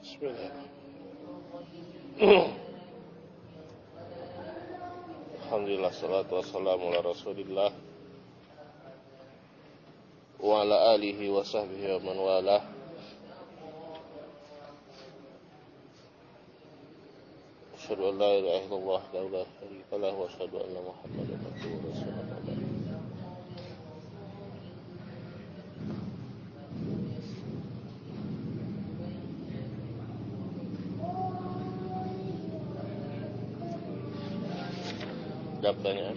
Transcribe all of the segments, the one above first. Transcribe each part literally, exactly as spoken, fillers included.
Bismillah. Alhamdulillah, salatu wassalamu ala Rasulillah wa ala alihi wa sahbihi wa man walah. Asyhadu an la ilaha illallah wa la syarika lahu wa asyhadu anna Muhammadan abduhu wa rasuluh. Ada pertanyaan?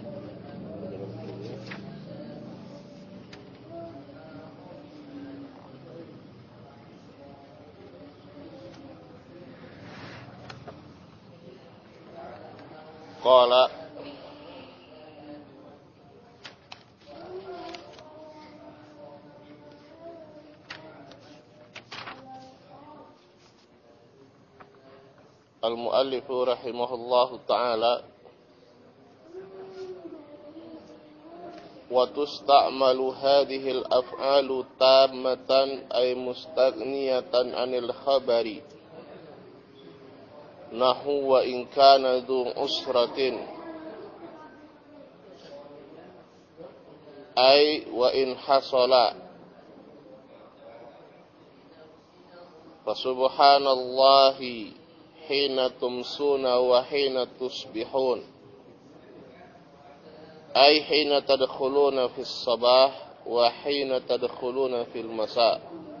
Qala al-muallifu rahimahullahu ta'ala wa tusta'malu hadhil af'alu tammatan ay mustaghniyatan 'anil khabari nahu wa in kana dhu usratin ay wa in hasala fa subhanallahi hina tumsuna wa hina tusbihun ay hina tadkhuluna fis sabah wa hina tadkhuluna fil masa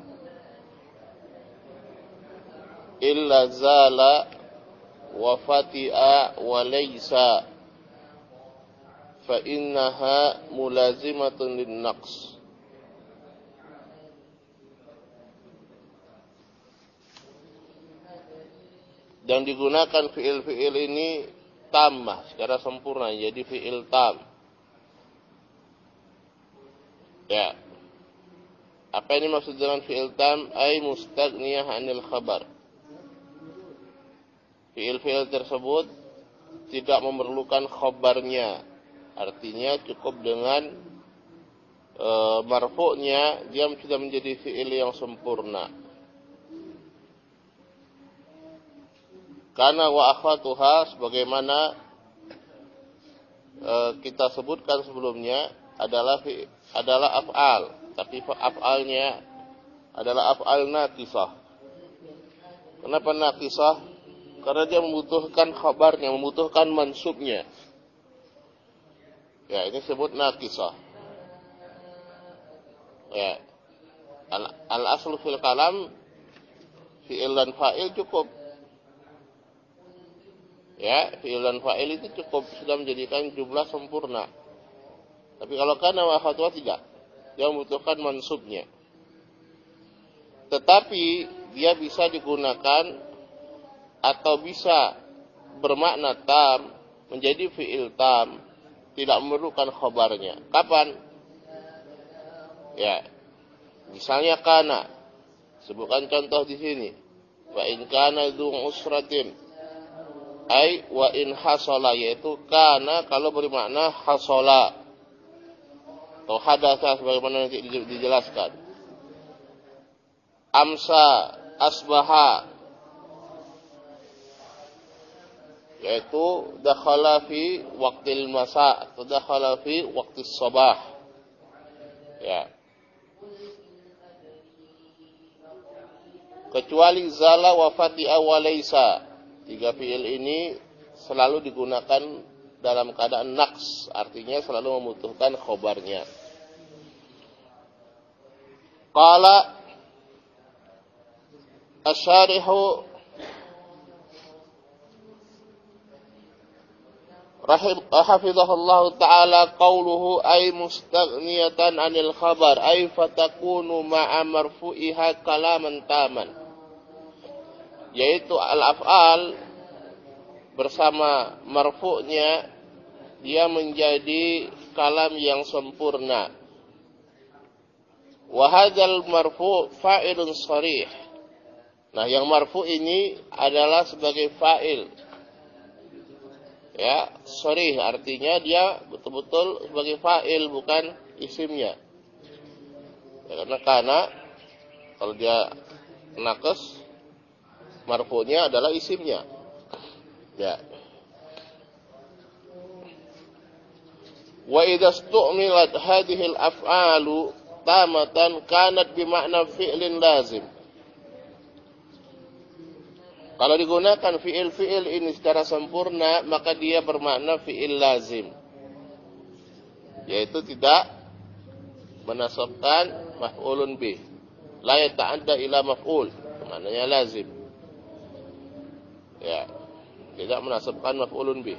illa zala wa fati'a wa laysa fa innaha mulazimatun lin naqs. Dan digunakan fiil-fiil ini tammah secara sempurna jadi fiil tam. Ya. Apa ini maksud dengan fi'il tam? Ay mustaghniyah 'anil khabar. Fi'il-fi'il tersebut tidak memerlukan khabarnya. Artinya cukup dengan e, marfu'nya dia sudah menjadi fi'il yang sempurna. Karena wa akhwatuha sebagaimana e, kita sebutkan sebelumnya adalah fi, adalah af'al, tapi af'alnya adalah af'al naqisah. Kenapa naqisah? Karena dia membutuhkan khabarnya, membutuhkan mansubnya. Ya, ini disebut naqisah. Ya. Al, al aslu fil kalam fi'il dan fa'il cukup. Ya, fi'il dan fa'il itu cukup sudah menjadikan jumlah sempurna. Tapi kalau kana wa khatwa tidak, dia membutuhkan mansubnya. Tetapi dia bisa digunakan atau bisa bermakna tam menjadi fi'il tam, tidak memerlukan khabarnya. Kapan? Ya, misalnya kana, sebutkan contoh di sini. Wa in kana dzu usratin, ai wa in hasala, yaitu kana kalau bermakna hasala atau hadasa sebagaimana nanti dijelaskan. Amsa, asbaha, yaitu dakhala fi waqtil masa atau dakhala fi waqtis sabah. Ya. Kecuali zala wa fati'a wa laysa. Tiga fi'il ini selalu digunakan dalam keadaan naqs, artinya selalu membutuhkan khobarnya. Qala asy-syarihu rahimahullahu ta'ala qauluhu ay mustaghniyatan 'anil khabar ay fatakunu ma'a marfu'iha kalaman taman, yaitu al-af'al bersama marfu'nya dia menjadi kalam yang sempurna. Wa hadzal marfu' fa'ilun sharih. Nah, yang marfu' ini adalah sebagai fa'il. Ya, sharih artinya dia betul-betul sebagai fa'il bukan isimnya. Ya, karena kana kalau dia naqas marfu'nya adalah isimnya. Ya. Wa idza stu'milat hadhihi al-af'alu tamatan kanat bima'na fi'lin lazim. Kalau digunakan fi'il-fi'il ini secara sempurna, maka dia bermakna fi'il lazim, yaitu tidak menasabkan maf'ulun bih, la yata'adda ila maf'ul, maknanya lazim. Ya, tidak menasabkan maf'ulun bih.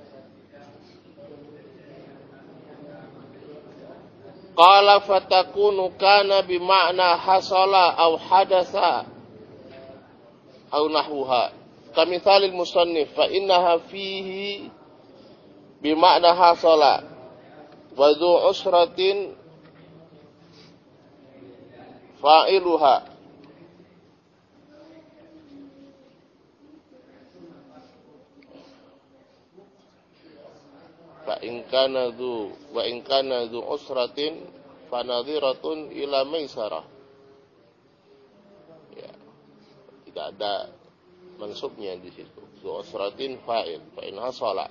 Qala fatakunu kana bima'na hasala aw hadatsa aw nahwuha. Kamithalil musannif fa innaha fihi bima'na hasala wa dhu usratin fa'iluha. Fa in kana dhu wa in kana dhu usratin fa nadhiratun ila maisarah. Ya, tidak ada mansubnya di situ. Dhu usratin fa'il, fa in hasala.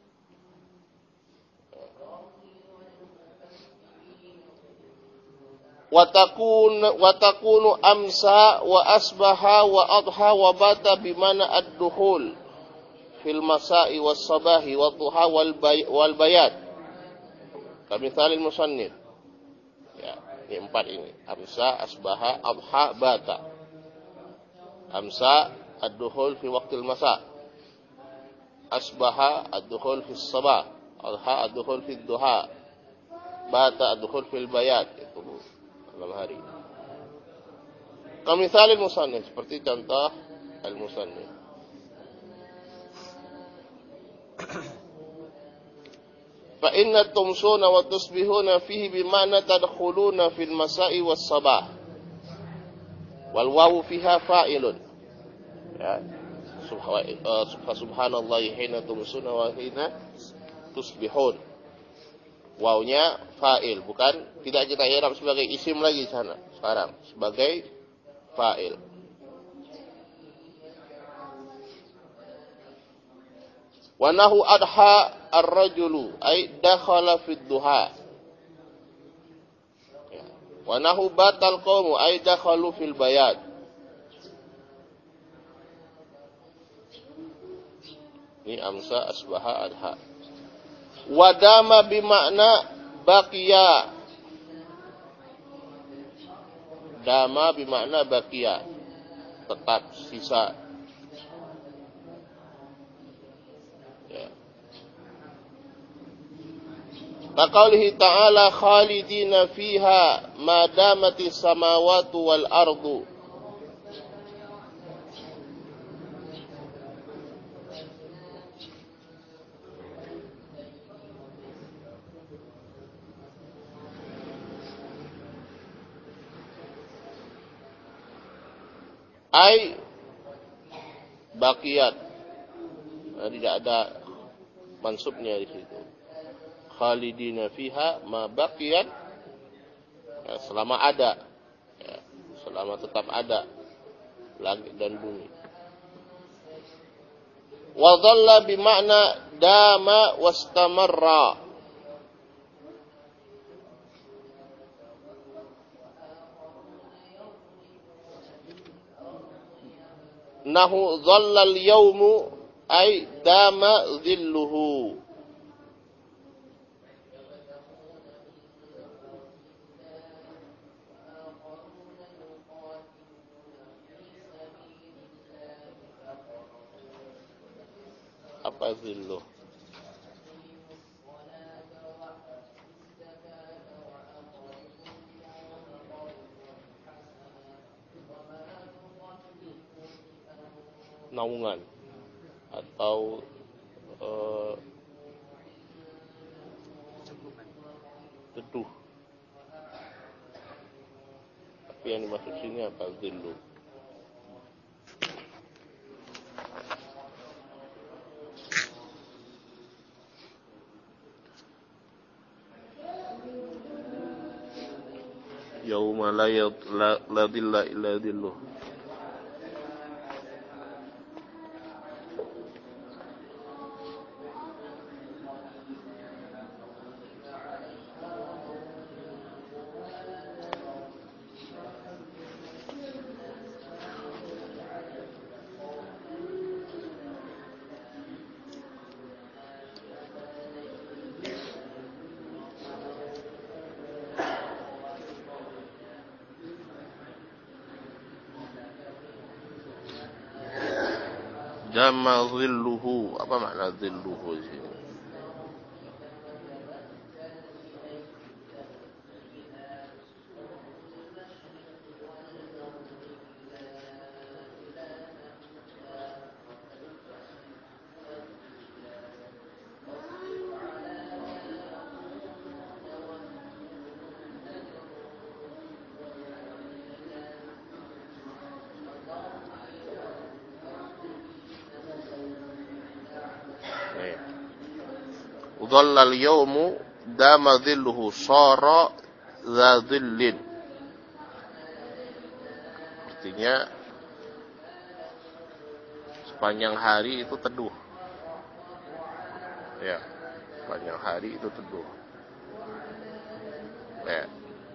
Wa takun wa takunu amsa wa asbaha wa adha wa bata bimana ad-dukhul fil masa'i was sabahi wa duha wal bay, wal bayat. Kamithalil musannif. Ya, ini empat ini. Amsa, asbaha, adha, bata. Amsa ad-dukhul fi waqtil masa'. Asbaha ad-dukhul fi sabah. Adha ad-dukhul fi duha. Bata ad-dukhul fil bayat. Itu malam hari. Kamithalil musannif, seperti contoh al-musannif. Fa inna tumsuna wa tusbihuna fihi bima'na tadkhuluna fil masa'i was sabah. Wal wawu fiha fa'ilun. Ya. Subhanallahi hina tumsuna wa hina tusbihun. Wawunya fa'il, bukan tidak kita i'rab sebagai isim lagi sana sekarang, sebagai fa'il. Wa nahu adha ar-rajulu ay dakhala fid duha. Ya. Wa nahu batal qaumu ay dakhalu fil bayat. Ini amsa, asbaha, adha. Wa dama bimakna baqiya. Dama bimakna baqiya, tetap, sisa. Kaqaulihi ta'ala khalidina fiha ma damatis samawati wal ardu. Ai baqiyat. Nah, tidak ada mansubnya di situ. Khalidina fiha ma baqiyat, ya, selama ada, ya, selama tetap ada langit dan bumi. Wa dhalla bimakna dama wastamarra. Nahu dhalla al-yawmu ay dama dhilluhu. Apa zillu? Naungan atau uh, teduh. Tapi yang dimaksud sini apa zillu? Yauma la dhilla illa dhilluh. Dama dhilluhu. Apa makna dhilluhu di sini? Dhallal yawmu dama dhilluhu sara dha dhillin. Artinya sepanjang hari itu teduh. Ya, sepanjang hari itu teduh. Ya.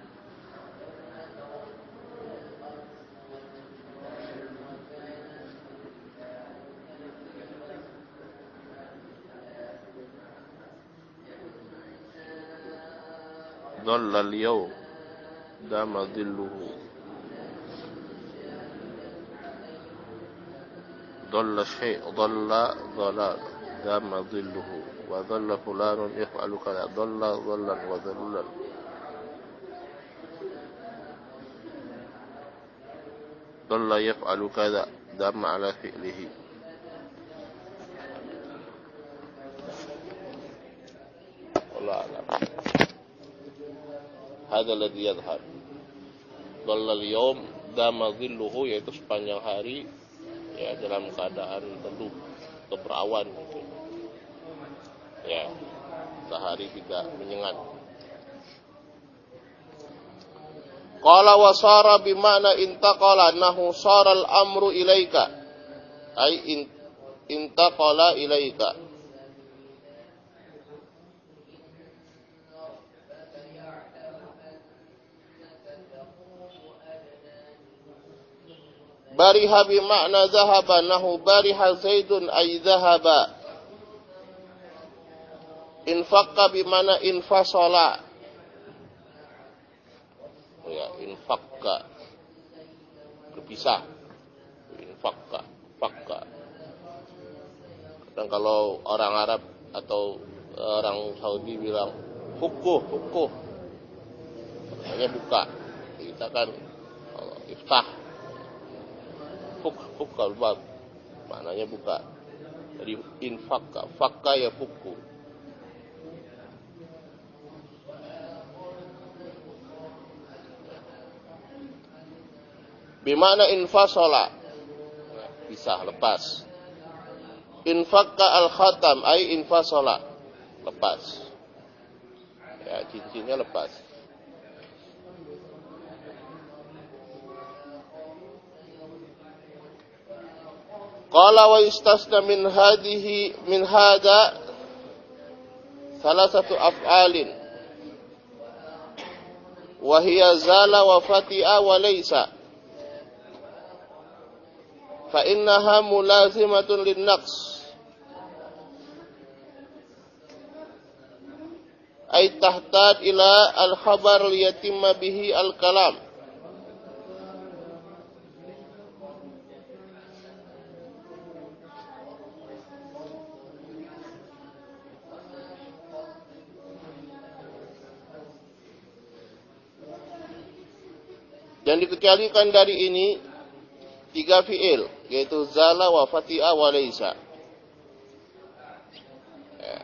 Dhallal yawm dama dhilluhu. Dhalla syai' dhalla dhalal dama dhilluhu. Wa dhalla fulanun yaf'alu kadha dhalla dhallan wa dhallan. Dhalla yaf'alu kadha dama ala fi'lihi. Wallahu a'lam. Hadza alladhi yadhhar. Dhallal yawm dama dhilluhu, yaitu sepanjang hari ya dalam keadaan teduh atau berawan gitu. Ya, sehari tidak menyengat. Qala wa sara bima'na intaqala nahu sara al-amru ilaika. Ai in, intaqala ilaika. Bariha bima'na zahaba nahu bariha zaidun ay zahaba. Infaqqa bima'na infasala. Ya, infaqqa berpisah. Infaqqa, faqqa. Dan kalau orang Arab atau orang Saudi bilang fukuh, fukuh, maknanya buka. Kita kan kalau iftah, fuk, fuk kalbab, maknanya buka. Jadi infaqqa, faqqa ya fuku. Bimana infasala, pisah, lepas. Infaqqa al-khatam ay infasala, lepas. Ya, cincinnya lepas. Qala wa istasna min hadhihi min hadha thalathatu af'alin wa hiya zala wa fati'a wa laysa fa innaha mulazimatun lin-naqs ay tahtaj ila al-khabar liyatimma bihi al-kalam. Dan dikecualikan dari ini tiga fi'il, yaitu zala wa fati'a wa laysa. Ya.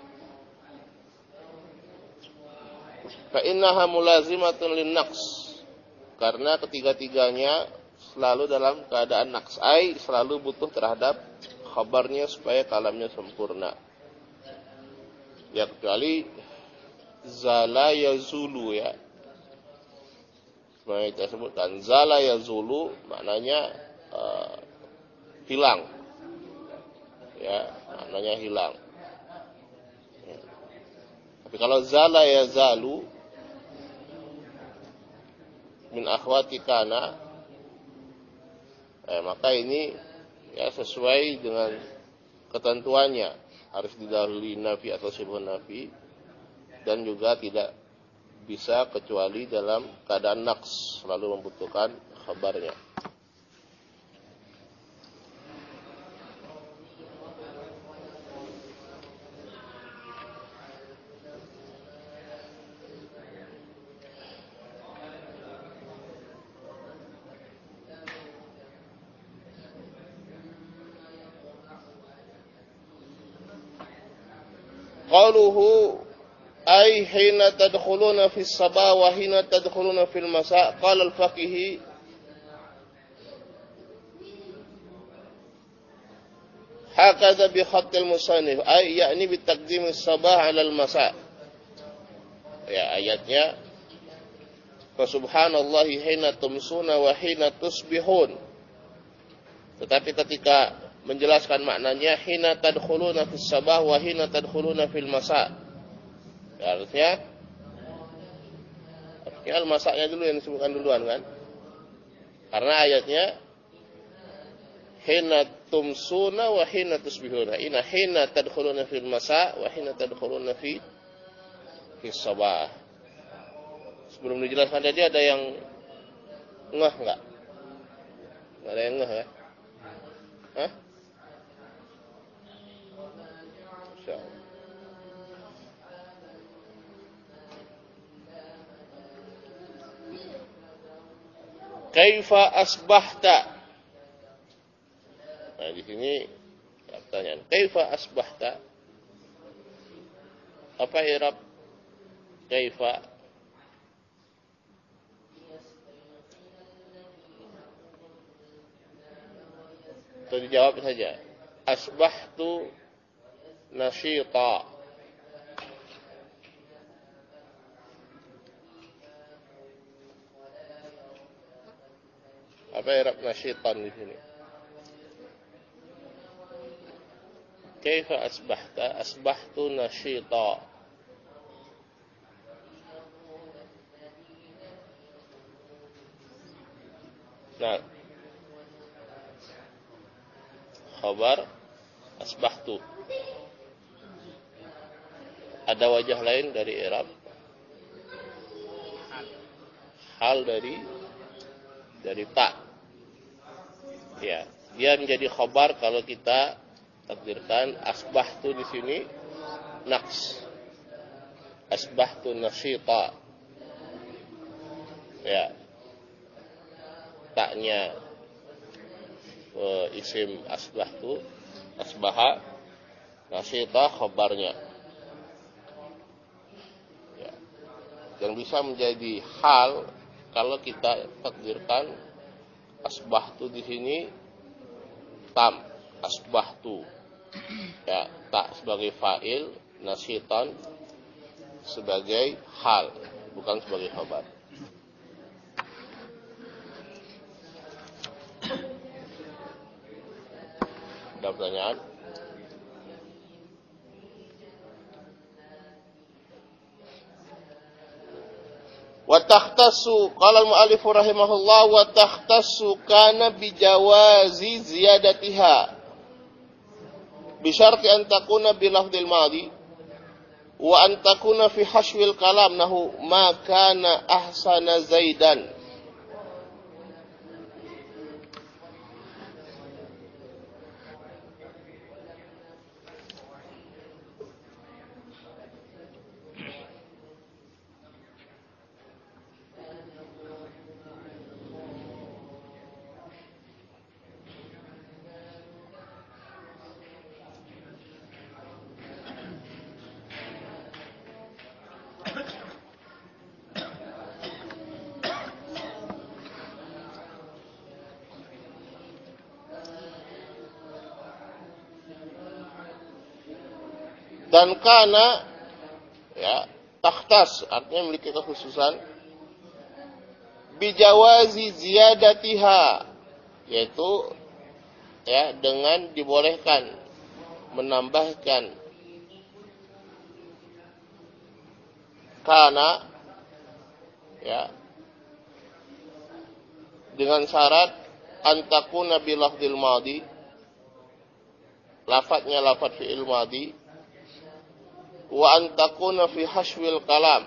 Fa innaha mulazimatun lin-naqs. Karena ketiga-tiganya selalu dalam keadaan naqs, ai selalu butuh terhadap khabarnya supaya kalamnya sempurna. Ya, kecuali zala yazulu, ya. Sebenarnya kita sebutkan zala yazulu maknanya uh, hilang, ya, maknanya hilang. Ya. Tapi kalau zala yazalu min akhwati kana, eh, maka ini ya sesuai dengan ketentuannya, harus didahului nafi atau sibuk nafi, dan juga tidak bisa kecuali dalam keadaan naqs, selalu membutuhkan khabarnya. qaluhu ay hina tadkhuluna fis sabah wa hina tadkhuluna fil masa. Qala al-faqihi hakadha bi khattil musannif ay yakni bi taqdim as-sabah 'ala al-masa. Ya, ayatnya fa subhanallahi hina tumsuna wa hina tusbihun. Tetapi ketika menjelaskan maknanya hina tadkhuluna fis sabah wa hina tadkhuluna fil masa. Ya, artinya artinya al-masa'nya dulu yang disebutkan duluan kan? Karena ayatnya hina tumsuna wa hina tusbihuna. Ina hina tadkhuluna fil masa wa hina tadkhuluna fi fis sabah. Sebelum dijelaskan tadi ada yang ngeh enggak? Enggak ada yang ngeh ya? Hah? Insyaallah. Kaifa asbahta? Nah, di sini pertanyaan. Kaifa asbahta? Apa i'rab kaifa? Atau dijawab saja. Asbahtu nasyita. Apa i'rab nasyitan di sini? Kaifa asbahta? Asbahtu nasyita. Nah, khabar asbahtu. Ada wajah lain dari i'rab? Hal dari dari tak. Ya, dia menjadi khabar kalau kita takdirkan asbahtu di sini naqs. Asbahtu nasyita. Ya. Taknya uh, isim asbahtu, asbaha, nasyita khabarnya. Ya. Yang bisa menjadi hal kalau kita takdirkan asbahtu di sini tam, asbahtu. Ya, tak sebagai fa'il, nasyitan sebagai hal, bukan sebagai khabar. Ada pertanyaan? Wa takhtassu qala al-mu'allif rahimahullah wa takhtassu kana bi jawazi ziyadatiha bi syarti an takuna bi lafdhil madhi wa an takuna fi hashwil kalam nahu ma kana ahsana zaidan. Dan kana ya takhtas artinya memiliki kekhususan bijawazi ziyadatiha, yaitu ya dengan dibolehkan menambahkan kana ya dengan syarat antakuna bi lafdzil madhi, lafadznya lafadz fi'il madhi, wa antakuna fi hashwil kalam,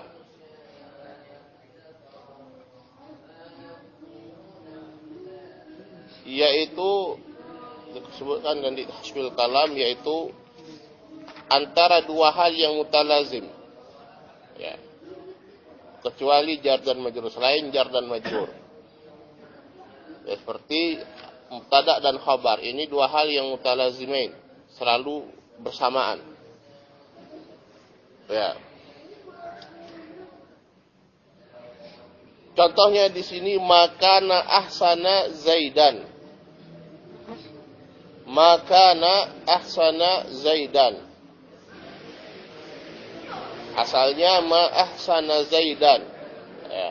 yaitu disebutkan dan di hashwil kalam yaitu antara dua hal yang mutalazim ya, kecuali jar dan majrur, selain jar dan majrur ya, seperti mubtada dan khabar, ini dua hal yang mutalazimain, selalu bersamaan. Ya. Contohnya di sini makana ahsana Zaidan. Makana ahsana Zaidan. Asalnya ma ahsana Zaidan. Ya.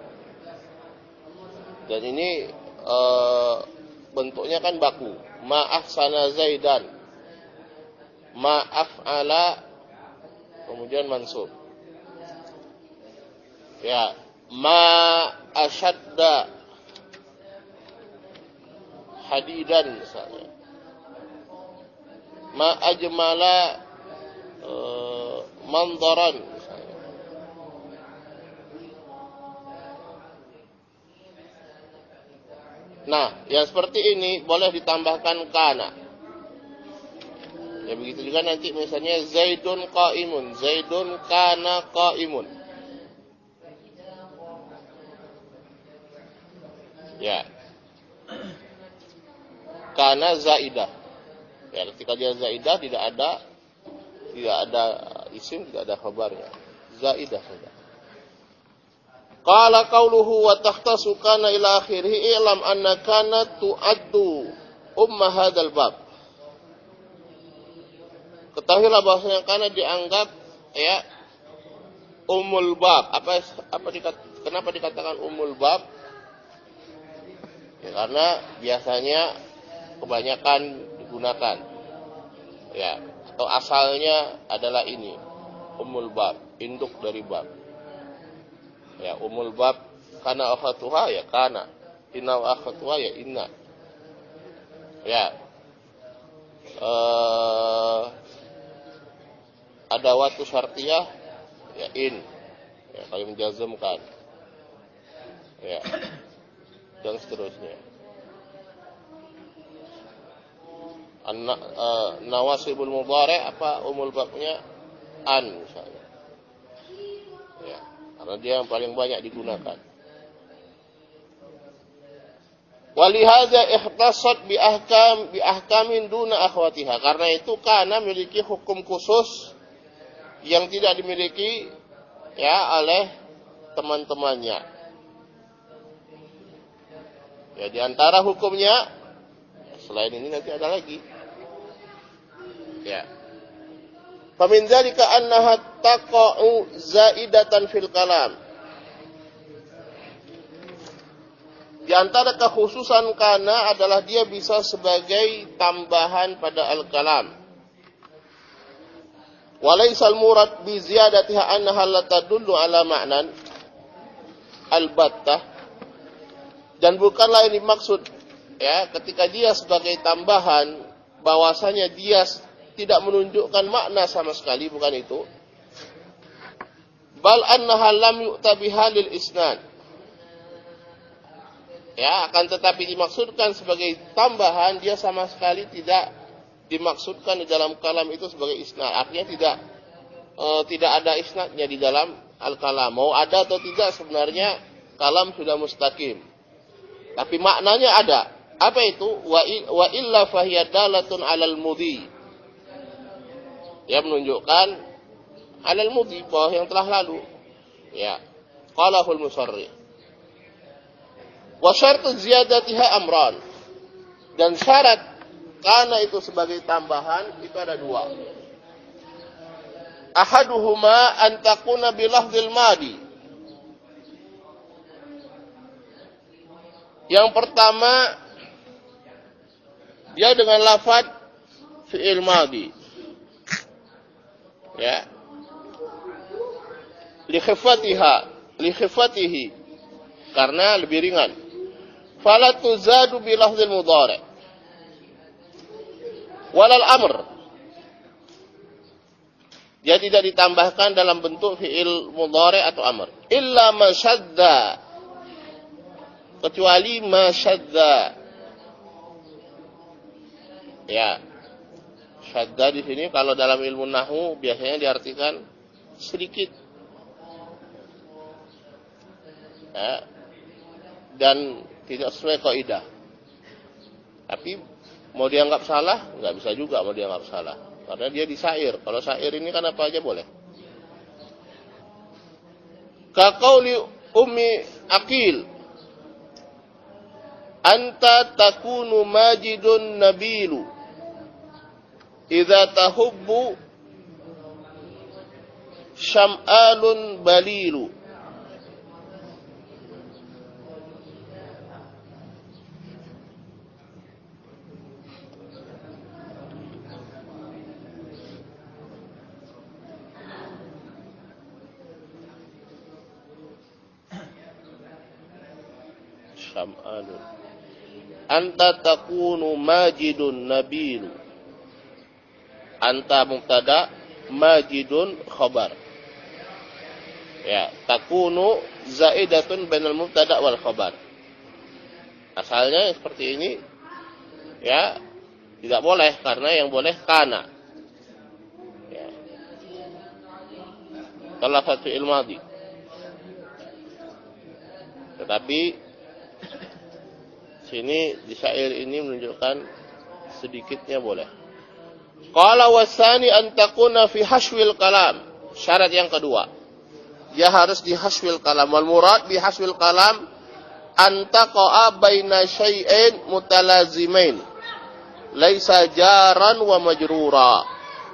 Dan ini e, bentuknya kan baku. Ma ahsana Zaidan. Ma af'ala kemudian mansub. Ya, ma asyadda hadidan misalnya. Ma ajmala uh, mandaran misalnya. Nah, yang seperti ini boleh ditambahkan kana. Ya begitu juga nanti misalnya Zaidun qaimun, Zaidun kana qaimun. Ya. Kana zaidah. Ya, ketika dia zaidah tidak ada tidak ada isim, tidak ada khabarnya. Zaidah saja. Qala qauluhu wa takhtasu kana ila akhirih i'lam anna kana tu'addu umma hadzal bab. Ketahuilah bahwasanya karena dianggap ya umul bab. Apa apa dikat, kenapa dikatakan umul bab? Ya, karena biasanya kebanyakan digunakan. Ya, atau asalnya adalah ini. Umul bab, induk dari bab. Ya, umul bab kana akhatuha ya kana. Inna akhatuha ya inna. Ya. Eh ada watu syartiyah ya in ya kalau menjazmkan ya dan seterusnya. An uh, nawasibul mudhari apa umul babnya an misalnya ya karena dia yang paling banyak digunakan. Walihada ikhtasat bi ahkam bi ahkamin duna akhwatiha, karena itu kana memiliki hukum khusus yang tidak dimiliki ya oleh teman-temannya. Ya di antara hukumnya selain ini nanti ada lagi. Ya. Famin dzalika annaha taqa'u zaidatan fil kalam. Di antara kekhususan kana adalah dia bisa sebagai tambahan pada al-kalam. Walaisal murad bi ziyadatiha annaha la tadullu ala ma'nan albattah, dan bukanlah ini maksud ya ketika dia sebagai tambahan bahwasanya dia tidak menunjukkan makna sama sekali, bukan itu. Bal annaha lam yu'ta biha lil isnad. Ya, akan tetapi dimaksudkan sebagai tambahan, dia sama sekali tidak dimaksudkan di dalam kalam itu sebagai isnad. Artinya tidak e, tidak ada isnadnya di dalam al-kalam. Mau ada atau tidak sebenarnya kalam sudah mustaqim. Tapi maknanya ada. Apa itu? Wa, wa illa fahiya dalatun 'alal mudhi. Ya menunjukkan 'alal mudhi bahwa yang telah lalu. Ya. Qalahul musarrih. Wa syartu ziyadatiha amran. Dan syarat karena itu sebagai tambahan itu ada dua. Ahaduhuma an takuna bilafdzil madi. Yang pertama dia dengan lafaz fi'il madi. Ya. Li khifatiha, li khifatihi. Karena lebih ringan. Fala tuzadu bilafdzil mudhari'. Walal amr, dia tidak ditambahkan dalam bentuk fi'il mudhari atau amr. Illa ma syadda, kecuali ma syadda. Ya, syadda di sini kalau dalam ilmu nahwu biasanya diartikan sedikit. Ya, dan tidak sesuai kaidah. Tapi mau dianggap salah, nggak bisa juga mau dianggap salah. Karena dia di syair. Kalau syair ini kan apa aja boleh. Ka qauli Ummi Aqil, anta takunu majidun nabilu idza tahubbu syam'alun balilu. Syam'alun, anta takunu majidun nabilu. Anta mubtada, majidun khabar. Ya, takunu zaidatun bainal mubtada wal khabar. Asalnya seperti ini. Ya, tidak boleh karena yang boleh kana. Ya. Kalau satu fi'il madhi. Tetapi sini di syair ini menunjukkan sedikitnya boleh. Qala wasani an takuna fi haswil kalam. Syarat yang kedua, dia harus di haswil kalam. Wal murad bi haswil kalam an taqa'a baina syai'ain mutalazimain laisa jaran wa majrura.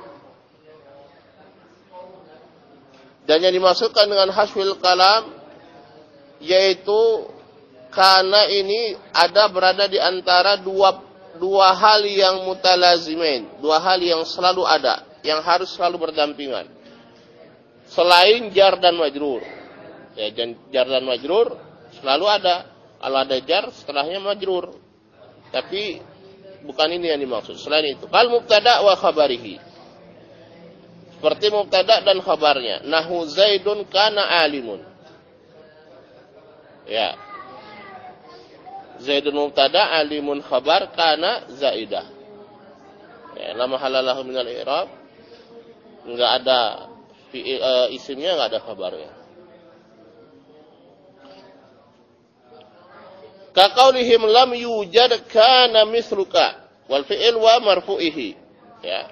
Dan yang dimaksudkan dengan haswil kalam yaitu karena ini ada berada di antara dua dua hal yang mutalazimain, dua hal yang selalu ada, yang harus selalu berdampingan. Selain jar dan majrur. Ya, jar dan majrur selalu ada. Kalau ada jar, setelahnya majrur. Tapi bukan ini yang dimaksud. Selain itu, kal mubtada wa khabarihi. Seperti mubtada dan khabarnya. Nahu Zaidun kana alimun. Ya. Zaidun mubtada, alimun khabar, kana zaidah. Ya, la mahalla lahu minal i'rab. Enggak ada fi, uh, isimnya, enggak ada khabarnya. Ka qaulihim lam yujad kana misluka wal fi'il wa marfu'ihi. Ya.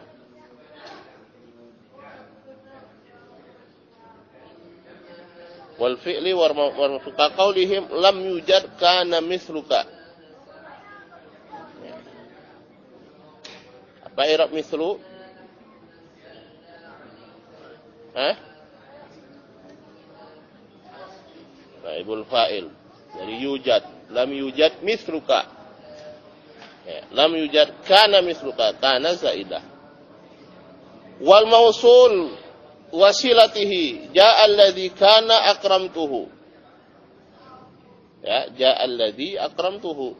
Wal fi'li wa marfu'a qaulihim lam yujad kana misluka. Apa i'rab mislu? Hah? Naibul fa'il dari yujad, lam yujad misluka. Ya, lam yujad kana misluka, kana zaidah. Wal mausul wasilatihi jaa alladhi kana akramtuhu. Ya, jaa alladhi akramtuhu.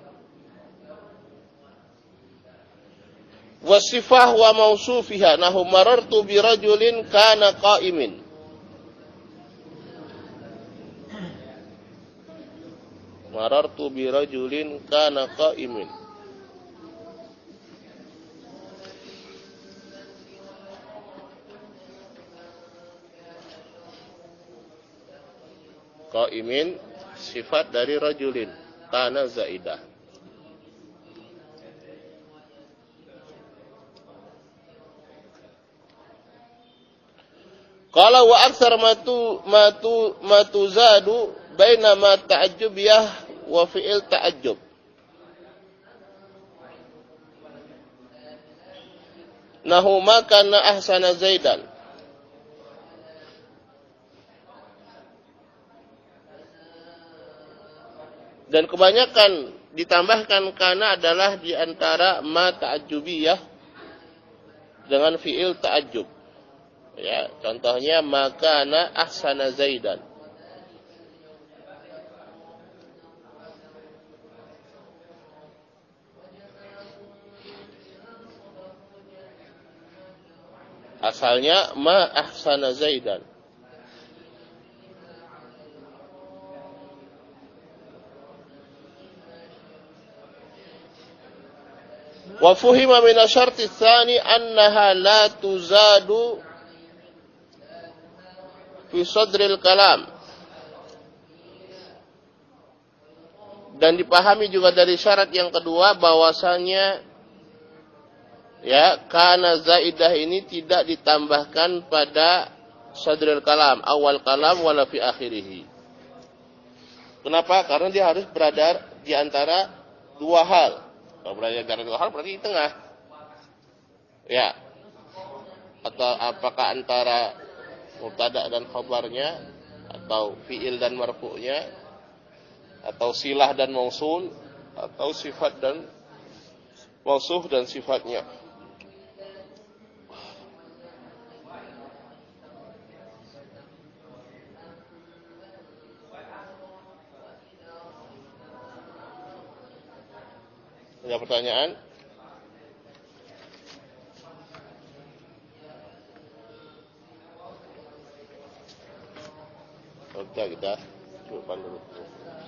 Wasifah wa mausufiha nahu marartu bi rajulin kana qa'imin. Marartu bi rajulin kana qa'imin. Qa'imin sifat dari rajulin, kana zaidah. Qala wa aktsar matu matu matuzadu baina ma ta'ajjubiyah wa fi'il ta'ajjub. Nahu ma kana ahsana zaidan. Dan kebanyakan ditambahkan kana adalah di antara ma ta'ajjubiyah dengan fi'il ta'ajjub. Ya, contohnya makana ahsana zaidan. Asalnya ma ahsana zaidan. Wa fuhima min asy-syarti tsani annaha la tuzadu fi sadril kalam. Dan dipahami juga dari syarat yang kedua bahwasanya ya kana zaidah ini tidak ditambahkan pada sadril kalam, awal kalam wala fi akhirih. Kenapa? Karena dia harus berada di antara dua hal. Kalau berada di antara dua hal berarti di tengah. Ya. Atau apakah antara mubtada dan khabarnya, atau fiil dan marfu'nya, atau silah dan mausul, atau sifat dan mausuf dan sifatnya. Ada pertanyaan? Oke, kita coba dulu.